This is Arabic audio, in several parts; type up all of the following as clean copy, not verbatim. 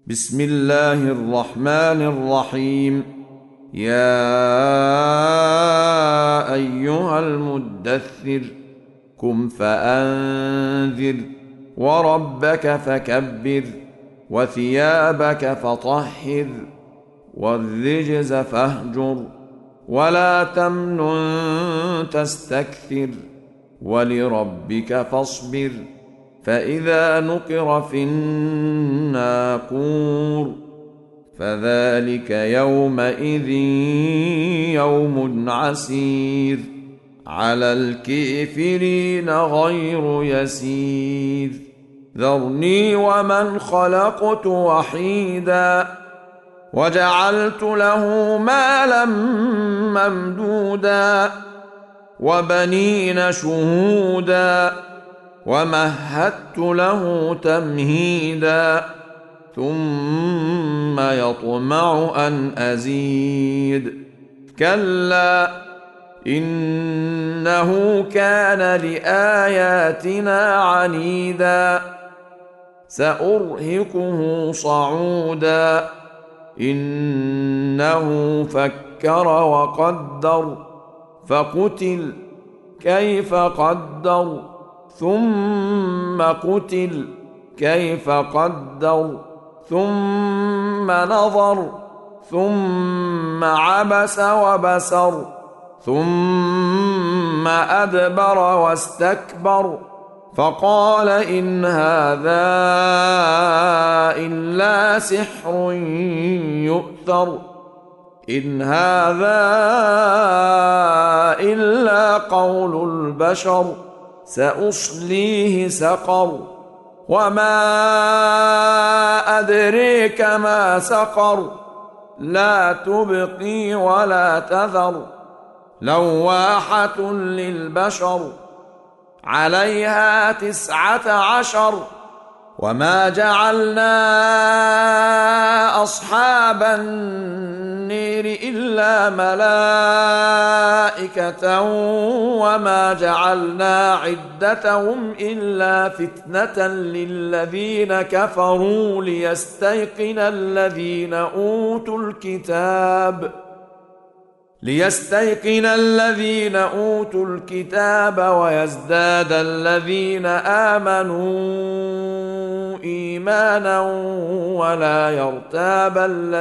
بسم الله الرحمن الرحيم. يا أيها المدثر قم فأنذر وربك فكبر وثيابك فطهر والرجز فاهجر ولا تمنن تستكثر ولربك فاصبر فإذا نقر في الناقور فذلك يومئذ يوم عسير على الكافرين غير يسير. ذرني ومن خلقت وحيدا وجعلت له مالا ممدودا وبنين شهودا ومهدت له تمهيدا ثم يطمع أن أزيد كلا إنه كان لآياتنا عنيدا سأرهقه صعودا إنه فكر وقدر فقتل كيف قدر ثم قتل كيف قدر ثم نظر ثم عبس وبسر ثم أدبر واستكبر فقال إن هذا إلا سحر يؤثر إن هذا إلا قول البشر سأصليه سقر وما أدريك ما سقر لا تبقي ولا تذر لواحة للبشر عليها 19 وما جعلنا أصحاب النير إلا ملائكة وما جعلنا عدتهم إلا فتنة للذين كفروا ليستيقن الذين أوتوا الكتاب ويزداد الذين آمنوا إيمانا ولا يرتاب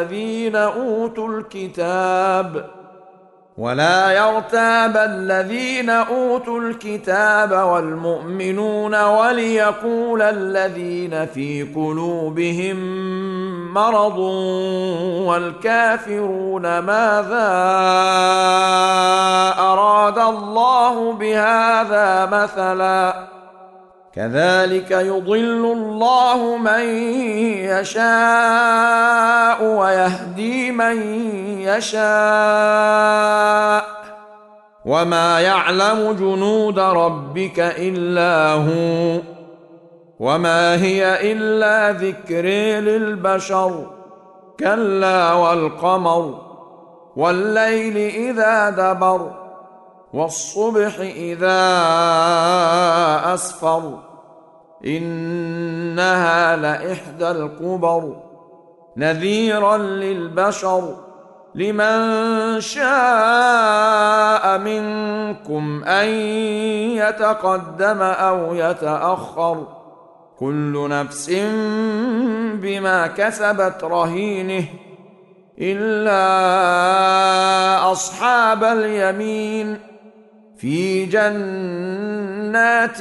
الذين أوتوا الكتاب والمؤمنون وليقول الذين في قلوبهم مرض والكافرون ماذا أراد الله بهذا مثلا كذلك يضل الله من يشاء ويهدي من يشاء وما يعلم جنود ربك إلا هو وما هي إلا ذكر للبشر كلا والقمر والليل إذا دبر والصبح إذا أسفر إنها لإحدى الكبر نذيرا للبشر لمن شاء منكم أن يتقدم أو يتأخر كل نفس بما كسبت رهينه إلا أصحاب اليمين في جنات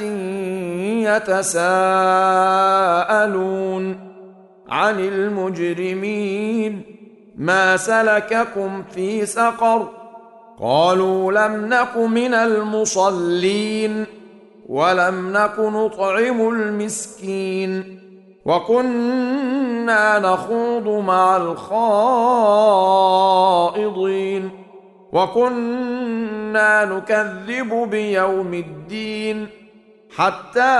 يتساءلون عن المجرمين ما سلككم في سقر قالوا لم نك من المصلين ولم نك نطعم المسكين وكنا نخوض مع الخائضين وكنا نكذب بيوم الدين حتى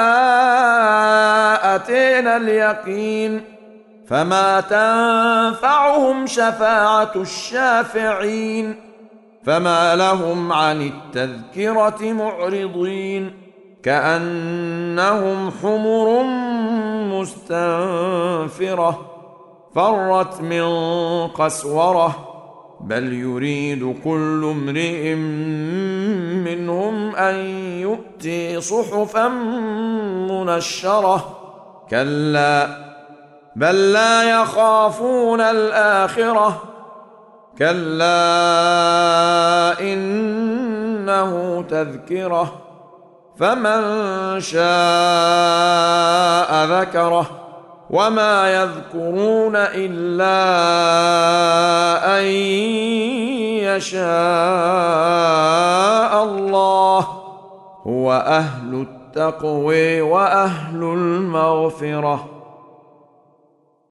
أتينا اليقين فما تنفعهم شفاعة الشافعين فما لهم عن التذكرة معرضين كأنهم حمر مستنفرة فرت من قسوره بل يريد كل امرئ منهم ان يؤتي صحفا منشره كلا بل لا يخافون الاخره كلا انه تذكره فمن شاء ذكره وما يذكرون الا ان يشاء الله هو اهل التقوى واهل المغفره